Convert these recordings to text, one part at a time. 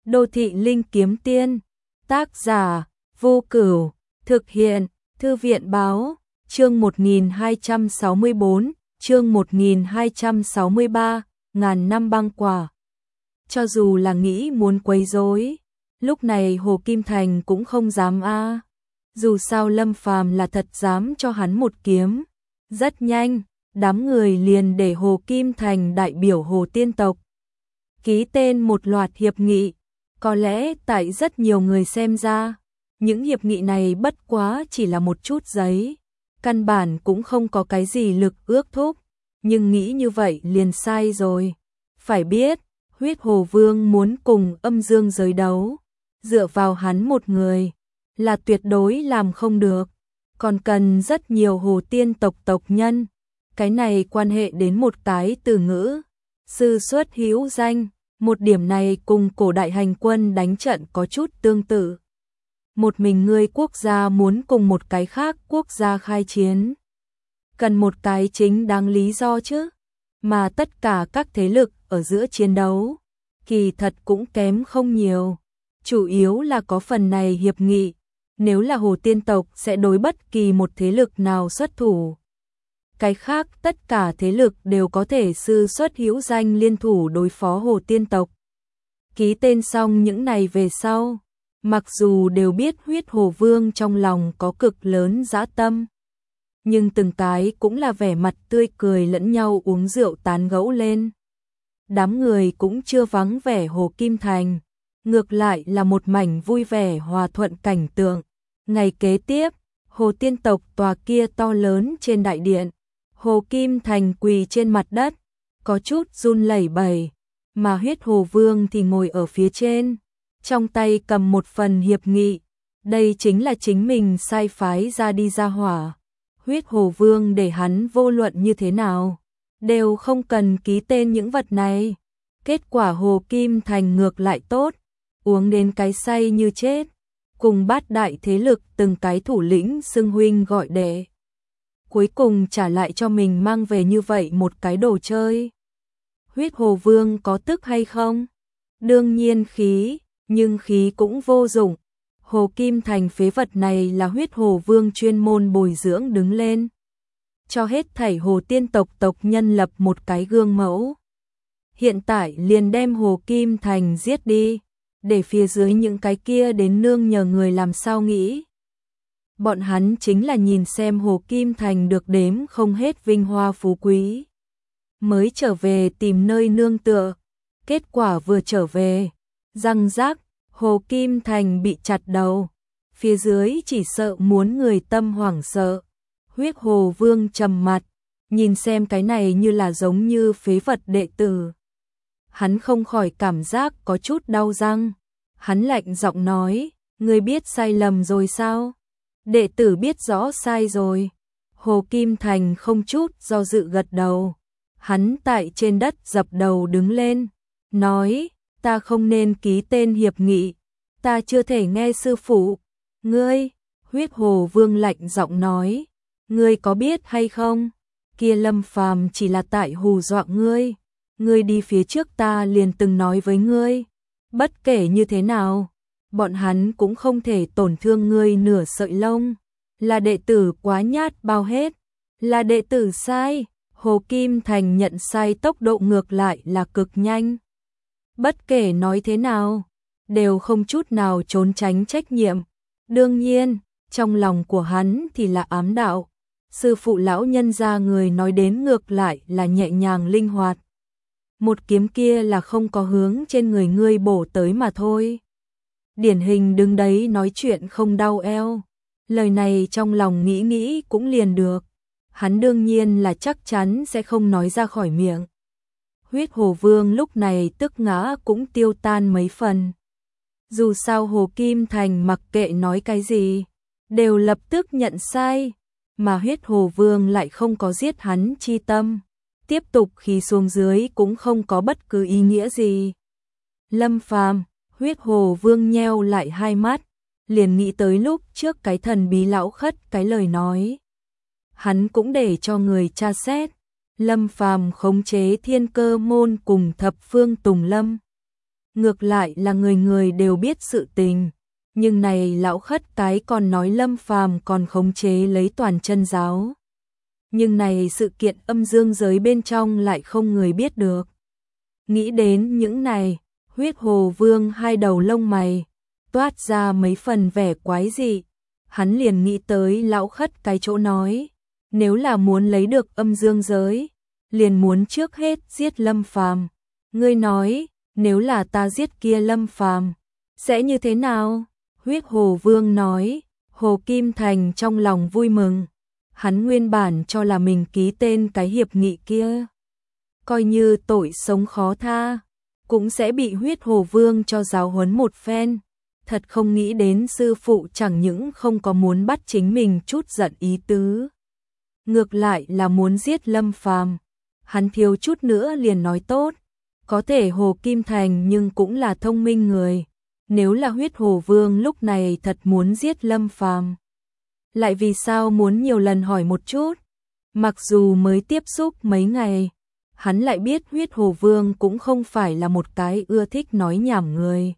Đô thị linh kiếm tiên, tác giả, Vô Cửu, thực hiện, Thư viện báo, chương 1264, chương 1263, ngàn năm băng quả. Cho dù là nghĩ muốn quấy rối, lúc này Hồ Kim Thành cũng không dám a. Dù sao Lâm Phàm là thật dám cho hắn một kiếm. Rất nhanh, đám người liền để Hồ Kim Thành đại biểu Hồ Tiên tộc ký tên một loạt hiệp nghị. Có lẽ tại rất nhiều người xem ra, những hiệp nghị này bất quá chỉ là một chút giấy, căn bản cũng không có cái gì lực ước thúc, nhưng nghĩ như vậy liền sai rồi. Phải biết, Huyết Hồ Vương muốn cùng Âm Dương giới đấu, dựa vào hắn một người là tuyệt đối làm không được, còn cần rất nhiều Hồ Tiên tộc tộc nhân. Cái này quan hệ đến một cái từ ngữ, sư xuất hữu danh. Một điểm này cùng cổ đại hành quân đánh trận có chút tương tự. Một mình ngươi quốc gia muốn cùng một cái khác quốc gia khai chiến, cần một cái chính đáng lý do chứ. Mà tất cả các thế lực ở giữa chiến đấu, kỳ thật cũng kém không nhiều. Chủ yếu là có phần này hiệp nghị, nếu là Hồ Tiên tộc sẽ đối bất kỳ một thế lực nào xuất thủ. Cái khác tất cả thế lực đều có thể sư xuất hữu danh liên thủ đối phó Hồ Tiên tộc. Ký tên xong những này về sau, mặc dù đều biết Huyết Hồ Vương trong lòng có cực lớn dã tâm, nhưng từng cái cũng là vẻ mặt tươi cười lẫn nhau uống rượu tán gẫu lên. Đám người cũng chưa vắng vẻ Hồ Kim Thành, ngược lại là một mảnh vui vẻ hòa thuận cảnh tượng. Ngày kế tiếp, Hồ Tiên tộc tòa kia to lớn trên đại điện, Hồ Kim Thành quỳ trên mặt đất, có chút run lẩy bẩy, mà Huyết Hồ Vương thì ngồi ở phía trên, trong tay cầm một phần hiệp nghị. Đây chính là chính mình sai phái ra đi ra hỏa. Huyết Hồ Vương để hắn vô luận như thế nào, đều không cần ký tên những vật này. Kết quả Hồ Kim Thành ngược lại tốt, uống đến cái say như chết, cùng bát đại thế lực từng cái thủ lĩnh xưng huynh gọi đệ. Cuối cùng trả lại cho mình mang về như vậy một cái đồ chơi. Huyết Hồ Vương có tức hay không? Đương nhiên khí, nhưng khí cũng vô dụng. Hồ Kim Thành phế vật này là Huyết Hồ Vương chuyên môn bồi dưỡng đứng lên, cho hết thảy Hồ Tiên tộc tộc nhân lập một cái gương mẫu. Hiện tại liền đem Hồ Kim Thành giết đi, để phía dưới những cái kia đến nương nhờ người làm sao nghĩ. Bọn hắn chính là nhìn xem Hồ Kim Thành được đếm không hết vinh hoa phú quý, mới trở về tìm nơi nương tựa. Kết quả vừa trở về, răng rác, Hồ Kim Thành bị chặt đầu, phía dưới chỉ sợ muốn người tâm hoảng sợ. Huyết Hồ Vương trầm mặt, nhìn xem cái này như là giống như phế vật đệ tử. Hắn không khỏi cảm giác có chút đau răng. Hắn lạnh giọng nói, ngươi biết sai lầm rồi sao? Đệ tử biết rõ sai rồi. Hồ Kim Thành không chút do dự gật đầu. Hắn tại trên đất dập đầu đứng lên, nói, ta không nên ký tên hiệp nghị, ta chưa thể nghe sư phụ. Ngươi, Huyết Hồ Vương lạnh giọng nói, ngươi có biết hay không? Kia Lâm Phàm chỉ là tại hù dọa ngươi. Ngươi đi phía trước ta liền từng nói với ngươi, bất kể như thế nào, bọn hắn cũng không thể tổn thương ngươi nửa sợi lông. Là đệ tử quá nhát bao hết, là đệ tử sai. Hồ Kim Thành nhận sai tốc độ ngược lại là cực nhanh. Bất kể nói thế nào, đều không chút nào trốn tránh trách nhiệm. Đương nhiên, trong lòng của hắn thì là ám đạo. Sư phụ lão nhân gia người nói đến ngược lại là nhẹ nhàng linh hoạt. Một kiếm kia là không có hướng trên người ngươi bổ tới mà thôi. Điển hình đứng đấy nói chuyện không đau eo. Lời này trong lòng nghĩ nghĩ cũng liền được. Hắn đương nhiên là chắc chắn sẽ không nói ra khỏi miệng. Huyết Hồ Vương lúc này tức ngã cũng tiêu tan mấy phần. Dù sao Hồ Kim Thành mặc kệ nói cái gì, đều lập tức nhận sai, mà Huyết Hồ Vương lại không có giết hắn chi tâm. Tiếp tục khi xuống dưới cũng không có bất cứ ý nghĩa gì. Lâm Phàm, Huyết Hồ Vương nheo lại hai mắt, liền nghĩ tới lúc trước cái thần bí lão khất cái lời nói. Hắn cũng để cho người tra xét, Lâm Phàm khống chế Thiên Cơ môn cùng thập phương Tùng Lâm. ngược lại là người người đều biết sự tình. Nhưng này lão khất cái còn nói Lâm Phàm còn khống chế lấy toàn chân giáo. Nhưng này sự kiện âm dương giới bên trong lại không người biết được. Nghĩ đến những này, Huyết Hồ Vương hai đầu lông mày toát ra mấy phần vẻ quái dị. Hắn liền nghĩ tới lão khất cái chỗ nói, nếu là muốn lấy được âm dương giới, liền muốn trước hết giết Lâm Phàm. Ngươi nói, nếu là ta giết kia Lâm Phàm, sẽ như thế nào? Huyết Hồ Vương nói. Hồ Kim Thành trong lòng vui mừng. Hắn nguyên bản cho là mình ký tên cái hiệp nghị kia, coi như tội sống khó tha, cũng sẽ bị Huyết Hồ Vương cho giáo huấn một phen. Thật không nghĩ đến sư phụ chẳng những không có muốn bắt chính mình chút giận ý tứ, ngược lại là muốn giết Lâm Phàm. Hắn thiếu chút nữa liền nói tốt, có thể Hồ Kim Thành nhưng cũng là thông minh người. Nếu là Huyết Hồ Vương lúc này thật muốn giết Lâm Phàm, lại vì sao muốn nhiều lần hỏi một chút? Mặc dù mới tiếp xúc mấy ngày, hắn lại biết Huyết Hồ Vương cũng không phải là một cái ưa thích nói nhảm người.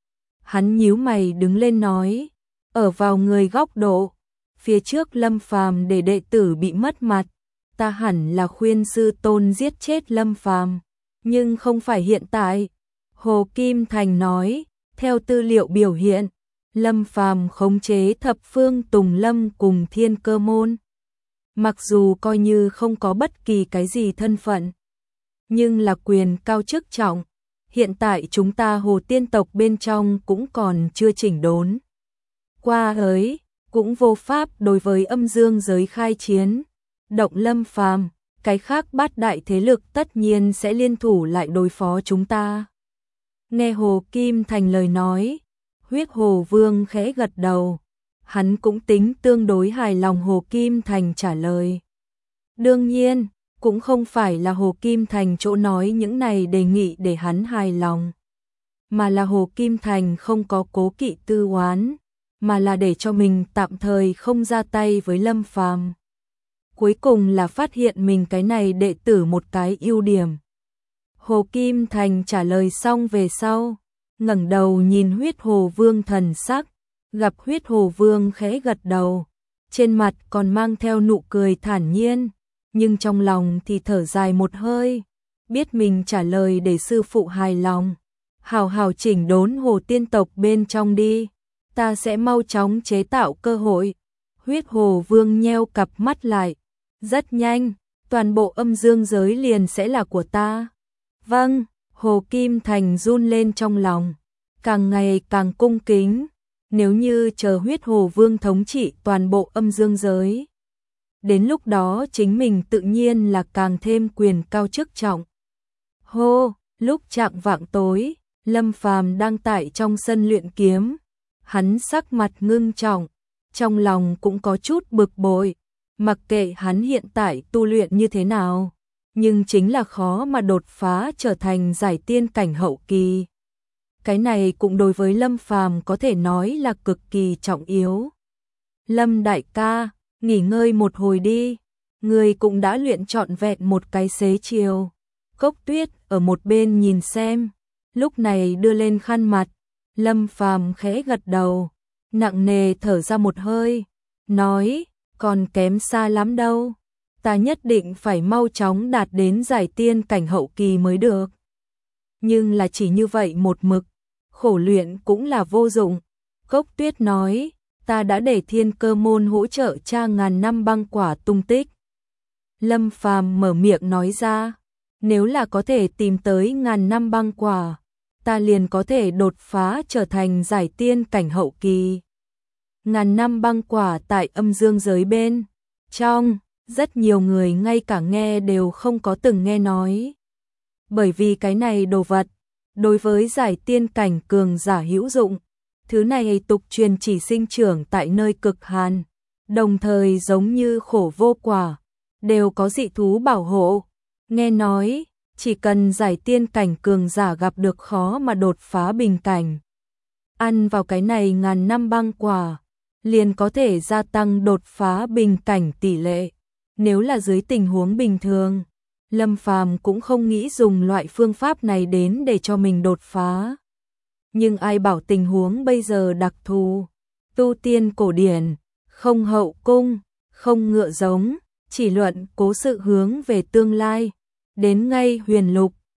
Hắn nhíu mày đứng lên nói, ở vào người góc độ, phía trước Lâm Phàm để đệ tử bị mất mặt, ta hẳn là khuyên sư tôn giết chết Lâm Phàm, nhưng không phải hiện tại. Hồ Kim Thành nói, theo tư liệu biểu hiện, Lâm Phàm khống chế thập phương Tùng Lâm cùng Thiên Cơ Môn. Mặc dù coi như không có bất kỳ cái gì thân phận, nhưng là quyền cao chức trọng. Hiện tại chúng ta Hồ Tiên tộc bên trong cũng còn chưa chỉnh đốn qua ấy, cũng vô pháp đối với âm dương giới khai chiến. Động Lâm Phàm, cái khác bát đại thế lực tất nhiên sẽ liên thủ lại đối phó chúng ta. Nghe Hồ Kim Thành lời nói, Huyết Hồ Vương khẽ gật đầu. Hắn cũng tính tương đối hài lòng Hồ Kim Thành trả lời. Đương nhiên, cũng không phải là Hồ Kim Thành chỗ nói những này đề nghị để hắn hài lòng, mà là Hồ Kim Thành không có cố kỵ tư oán, mà là để cho mình tạm thời không ra tay với Lâm Phàm. Cuối cùng là phát hiện mình cái này đệ tử một cái ưu điểm. Hồ Kim Thành trả lời xong về sau, ngẩng đầu nhìn Huyết Hồ Vương thần sắc, gặp Huyết Hồ Vương khẽ gật đầu, trên mặt còn mang theo nụ cười thản nhiên, nhưng trong lòng thì thở dài một hơi, biết mình trả lời để sư phụ hài lòng. Hào hào chỉnh đốn Hồ Tiên tộc bên trong đi, ta sẽ mau chóng chế tạo cơ hội. Huyết Hồ Vương nheo cặp mắt lại, rất nhanh, toàn bộ âm dương giới liền sẽ là của ta. Vâng, Hồ Kim Thành run lên trong lòng, càng ngày càng cung kính. Nếu như chờ Huyết Hồ Vương thống trị toàn bộ âm dương giới, đến lúc đó chính mình tự nhiên là càng thêm quyền cao chức trọng. Hô, lúc chạng vạng tối, Lâm Phàm đang tại trong sân luyện kiếm, hắn sắc mặt ngưng trọng, trong lòng cũng có chút bực bội, mặc kệ hắn hiện tại tu luyện như thế nào, nhưng chính là khó mà đột phá trở thành giải tiên cảnh hậu kỳ. Cái này cũng đối với Lâm Phàm có thể nói là cực kỳ trọng yếu. Lâm đại ca, nghỉ ngơi một hồi đi, người cũng đã luyện trọn vẹn một cái xế chiều. Cốc Tuyết ở một bên nhìn xem, lúc này đưa lên khăn mặt. Lâm Phàm khẽ gật đầu, nặng nề thở ra một hơi, nói, còn kém xa lắm đâu, ta nhất định phải mau chóng đạt đến giải tiên cảnh hậu kỳ mới được. Nhưng là chỉ như vậy một mực, khổ luyện cũng là vô dụng. Cốc Tuyết nói, ta đã để Thiên Cơ Môn hỗ trợ tra ngàn năm băng quả tung tích. Lâm Phàm mở miệng nói ra, nếu là có thể tìm tới ngàn năm băng quả, ta liền có thể đột phá trở thành giải tiên cảnh hậu kỳ. Ngàn năm băng quả tại âm dương giới bên trong, rất nhiều người ngay cả nghe đều không có từng nghe nói. Bởi vì cái này đồ vật, đối với giải tiên cảnh cường giả hữu dụng, thứ này tục truyền chỉ sinh trưởng tại nơi cực hàn, đồng thời giống như khổ vô quả, đều có dị thú bảo hộ. Nghe nói, chỉ cần giải tiên cảnh cường giả gặp được khó mà đột phá bình cảnh, ăn vào cái này ngàn năm băng quả, liền có thể gia tăng đột phá bình cảnh tỷ lệ. Nếu là dưới tình huống bình thường, Lâm Phàm cũng không nghĩ dùng loại phương pháp này đến để cho mình đột phá. nhưng ai bảo tình huống bây giờ đặc thù, tu tiên cổ điển, không hậu cung, không ngựa giống, chỉ luận cố sự hướng về tương lai. Đến ngay huyền lục,